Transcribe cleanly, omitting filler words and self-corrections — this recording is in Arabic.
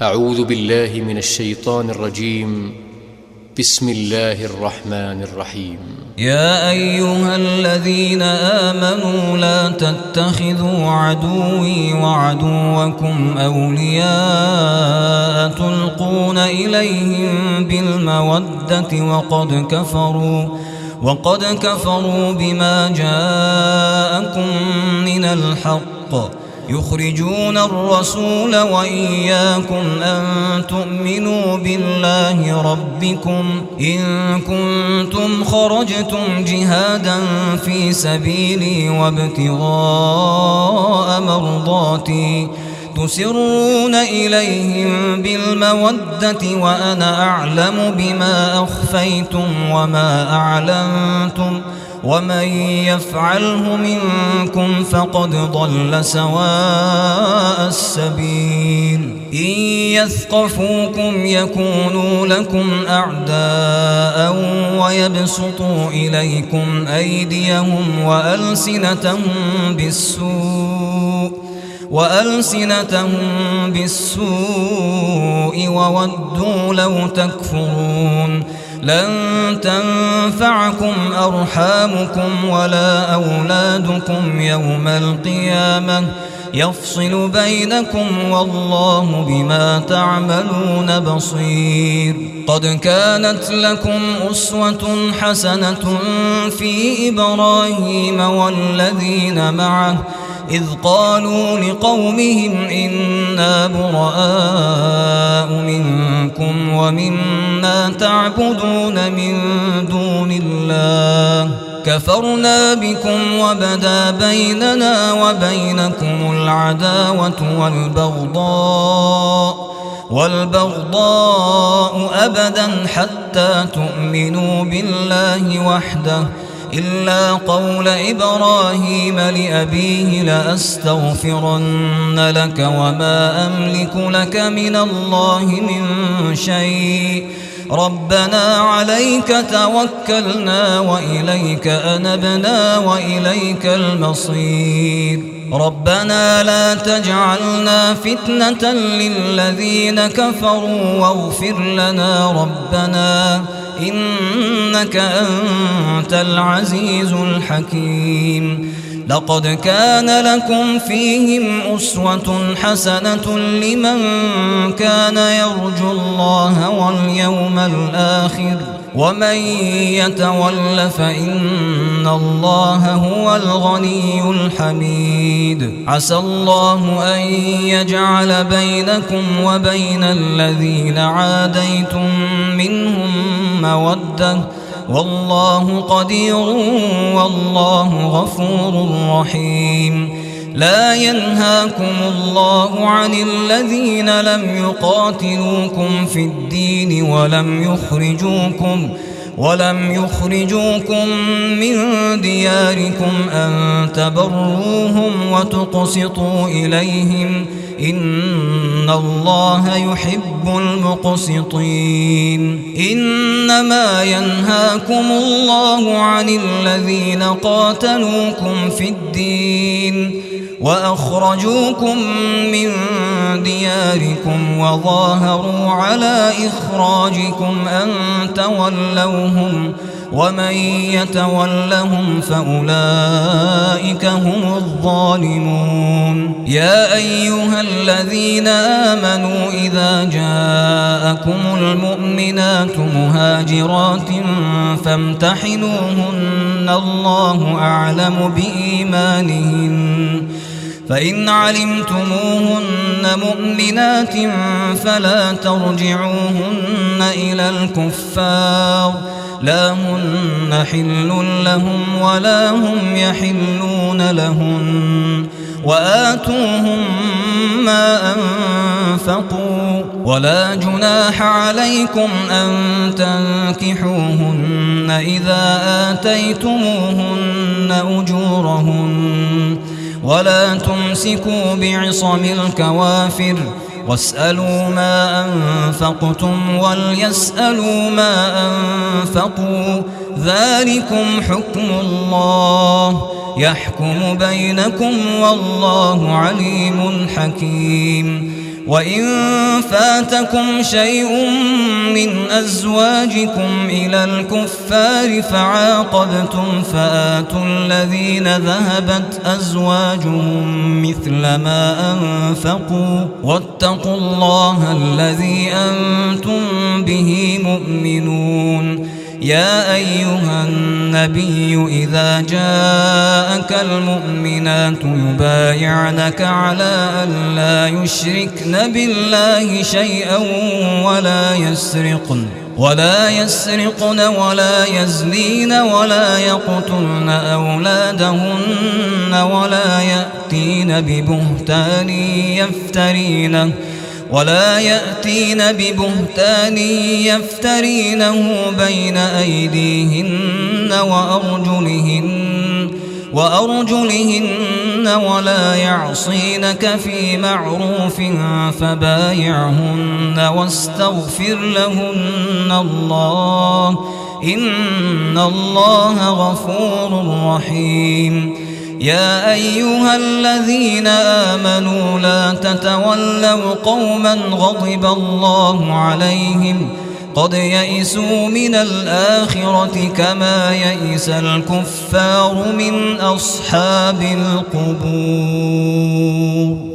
أعوذ بالله من الشيطان الرجيم. بسم الله الرحمن الرحيم. يا أيها الذين آمنوا لا تتخذوا عدوي وعدوكم أولياء تلقون إليهم بالمودة وقد كفروا بما جاءكم من الحق يخرجون الرسول وإياكم أن تؤمنوا بالله ربكم إن كنتم خرجتم جهادا في سبيلي وابتغاء مرضاتي تسرون إليهم بالمودة وأنا أعلم بما أخفيتم وما أعلنتم ومن يفعله منكم فقد ضل سواء السبيل إن يثقفوكم يكونوا لكم أعداء ويبسطوا إليكم أيديهم وألسنتهم بالسوء وودوا لو تكفرون لن تنفعكم أرحامكم ولا أولادكم يوم القيامة يفصل بينكم والله بما تعملون بصير. قد كانت لكم أسوة حسنة في إبراهيم والذين معه إذ قالوا لقومهم إنا براء منكم ومما تعبدون من دون الله كفرنا بكم وبدا بيننا وبينكم العداوة والبغضاء أبدا حتى تؤمنوا بالله وحده إلا قول إبراهيم لأبيه لأستغفرن لك وما أملك لك من الله من شيء ربنا عليك توكلنا وإليك أنبنا وإليك المصير ربنا لا تجعلنا فتنة للذين كفروا واغفر لنا ربنا إنك أنت العزيز الحكيم. لقد كان لكم فيهم أسوة حسنة لمن كان يرجو الله واليوم الآخر ومن يتول فإن الله هو الغني الحميد. عسى الله أن يجعل بينكم وبين الذين عاديتم منهم مودة والله قدير والله غفور رحيم. لا ينهاكم الله عن الذين لم يقاتلوكم في الدين ولم يخرجوكم من دياركم أن تبروهم وتقسطوا إليهم إن الله يحب المقسطين. إنما ينهاكم الله عن الذين قاتلوكم في الدين وأخرجوكم من دياركم وظاهروا على إخراجكم أن تولوهم ومن يتولهم فأولئك هم الظالمون. يا أيها الذين آمنوا إذا جاءكم المؤمنات مهاجرات فامتحنوهن الله أعلم بإيمانهن فإن علمتموهن مؤمنات فلا ترجعوهن إلى الكفار لا هن حل لهم ولا هم يحلون لهن وآتوهم ما أنفقوا ولا جناح عليكم أن تنكحوهن إذا آتيتموهن أجورهن ولا تمسكوا بعصم الكوافر واسألوا ما أنفقتم وليسألوا ما أنفقوا ذلكم حكم الله يحكم بينكم والله عليم حكيم. وإن فاتكم شيء من أزواجكم إلى الكفار فعاقبتم فآتوا الذين ذهبت أزواجهم مثل ما أنفقوا واتقوا الله الذي أنتم به مؤمنون. يا أيها النبي إذا جاءك المؤمنات يبايعنك على أن لا يشركن بالله شيئا ولا يسرقن ولا يزنين ولا يقتلن أولادهن ولا يأتين ببهتان يفترينه بين أيديهن وأرجلهن ولا يعصينك في معروف فبايعهن واستغفر لهن الله إن الله غفور رحيم. يا أيها الذين آمنوا لا تتولوا قوما غضب الله عليهم قد يئسوا من الآخرة كما يئس الكفار من أصحاب القبور.